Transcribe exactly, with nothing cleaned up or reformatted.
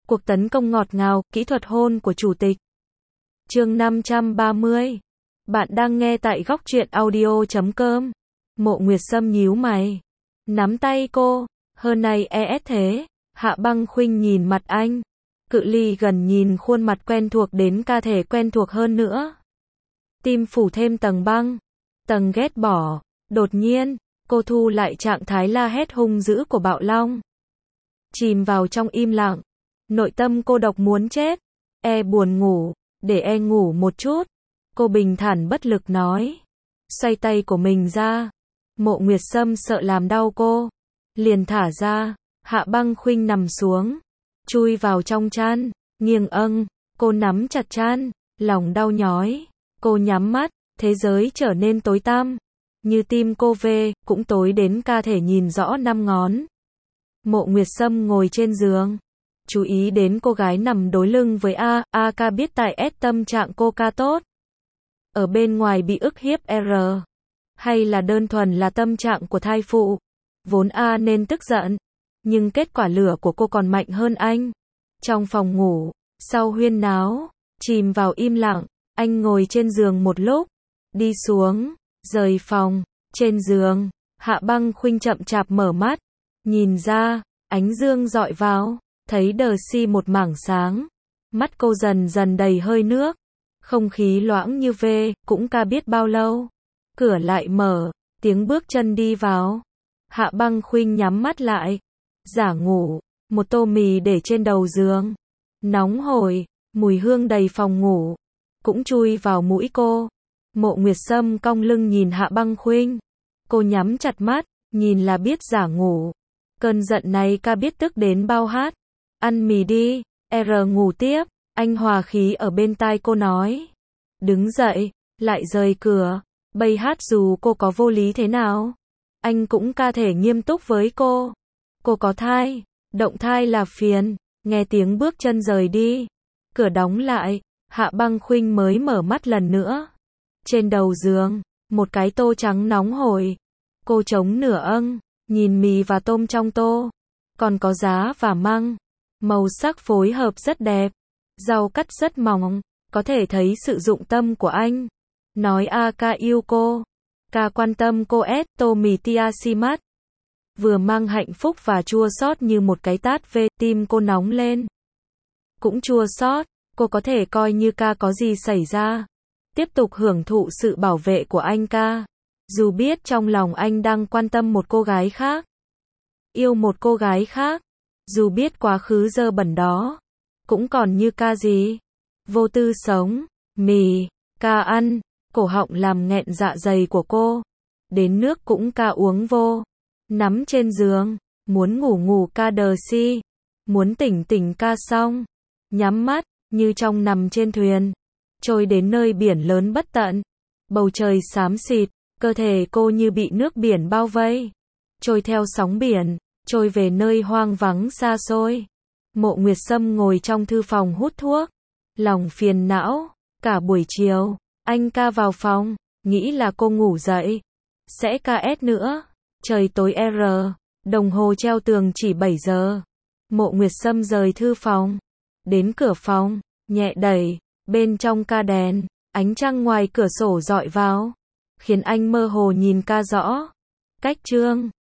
Cuộc tấn công ngọt ngào, kỹ thuật hôn của chủ tịch. Chương năm trăm ba mươi. Bạn đang nghe tại góc truyện audio chấm com. Mộ Nguyệt Sâm nhíu mày, nắm tay cô, hơn này e ét thế. Hạ Băng Khuynh nhìn mặt anh, cự ly gần nhìn khuôn mặt quen thuộc đến ca thể quen thuộc hơn nữa. Tim phủ thêm tầng băng, tầng ghét bỏ. Đột nhiên, cô thu lại trạng thái la hét hung dữ của bạo long. Chìm vào trong im lặng, nội tâm cô độc muốn chết. E buồn ngủ, để e ngủ một chút. Cô bình thản bất lực nói. Xoay tay của mình ra. Mộ Nguyệt Sâm sợ làm đau cô, liền thả ra. Hạ Băng Khuynh nằm xuống, chui vào trong chăn, nghiêng âng. Cô nắm chặt chăn, lòng đau nhói. Cô nhắm mắt, thế giới trở nên tối tăm. Như tim cô về, cũng tối đến ca thể nhìn rõ năm ngón. Mộ Nguyệt Sâm ngồi trên giường, chú ý đến cô gái nằm đối lưng với A. A ca biết tại S tâm trạng cô ca tốt. Ở bên ngoài bị ức hiếp R. Hay là đơn thuần là tâm trạng của thai phụ. Vốn A nên tức giận, nhưng kết quả lửa của cô còn mạnh hơn anh. Trong phòng ngủ, sau huyên náo, chìm vào im lặng, anh ngồi trên giường một lúc, đi xuống, rời phòng. Trên giường, Hạ Băng Khuynh chậm chạp mở mắt, nhìn ra, ánh dương dọi vào, thấy đờ si một mảng sáng. Mắt cô dần dần đầy hơi nước, không khí loãng như về, cũng ca biết bao lâu. Cửa lại mở, tiếng bước chân đi vào. Hạ Băng Khuynh nhắm mắt lại, giả ngủ. Một tô mì để trên đầu giường, nóng hổi, mùi hương đầy phòng ngủ, cũng chui vào mũi cô. Mộ Nguyệt Sâm cong lưng nhìn Hạ Băng Khuynh. Cô nhắm chặt mắt, nhìn là biết giả ngủ. Cơn giận này ca biết tức đến bao hát. Ăn mì đi, R ngủ tiếp. Anh hòa khí ở bên tai cô nói. Đứng dậy, lại rời cửa. Bây hát dù cô có vô lý thế nào, anh cũng ca thể nghiêm túc với cô. Cô có thai, động thai là phiền. Nghe tiếng bước chân rời đi, cửa đóng lại, Hạ Băng Khuynh mới mở mắt lần nữa. Trên đầu giường, một cái tô trắng nóng hổi. Cô chống nửa âng, nhìn mì và tôm trong tô. Còn có giá và măng. Màu sắc phối hợp rất đẹp. Rau cắt rất mỏng, có thể thấy sự dụng tâm của anh. Nói A ca yêu cô, ca quan tâm cô. S tô mì tia si mắt, vừa mang hạnh phúc và chua xót như một cái tát về. Tim cô nóng lên, cũng chua xót. Cô có thể coi như ca có gì xảy ra, tiếp tục hưởng thụ sự bảo vệ của anh ca. Dù biết trong lòng anh đang quan tâm một cô gái khác, yêu một cô gái khác. Dù biết quá khứ dơ bẩn đó cũng còn như ca gì. Vô tư sống, mì, ca ăn. Cổ họng làm nghẹn dạ dày của cô. Đến nước cũng ca uống vô. Nắm trên giường, muốn ngủ ngủ ca đờ si, muốn tỉnh tỉnh ca xong. Nhắm mắt, như trong nằm trên thuyền, trôi đến nơi biển lớn bất tận. Bầu trời xám xịt, cơ thể cô như bị nước biển bao vây. Trôi theo sóng biển, trôi về nơi hoang vắng xa xôi. Mộ Nguyệt Sâm ngồi trong thư phòng hút thuốc, lòng phiền não. Cả buổi chiều, anh ca vào phòng, nghĩ là cô ngủ dậy, sẽ ca S nữa. Trời tối R, đồng hồ treo tường chỉ bảy giờ. Mộ Nguyệt Sâm rời thư phòng, đến cửa phòng, nhẹ đẩy, bên trong ca đèn, ánh trăng ngoài cửa sổ dọi vào, khiến anh mơ hồ nhìn ca rõ. Cách chương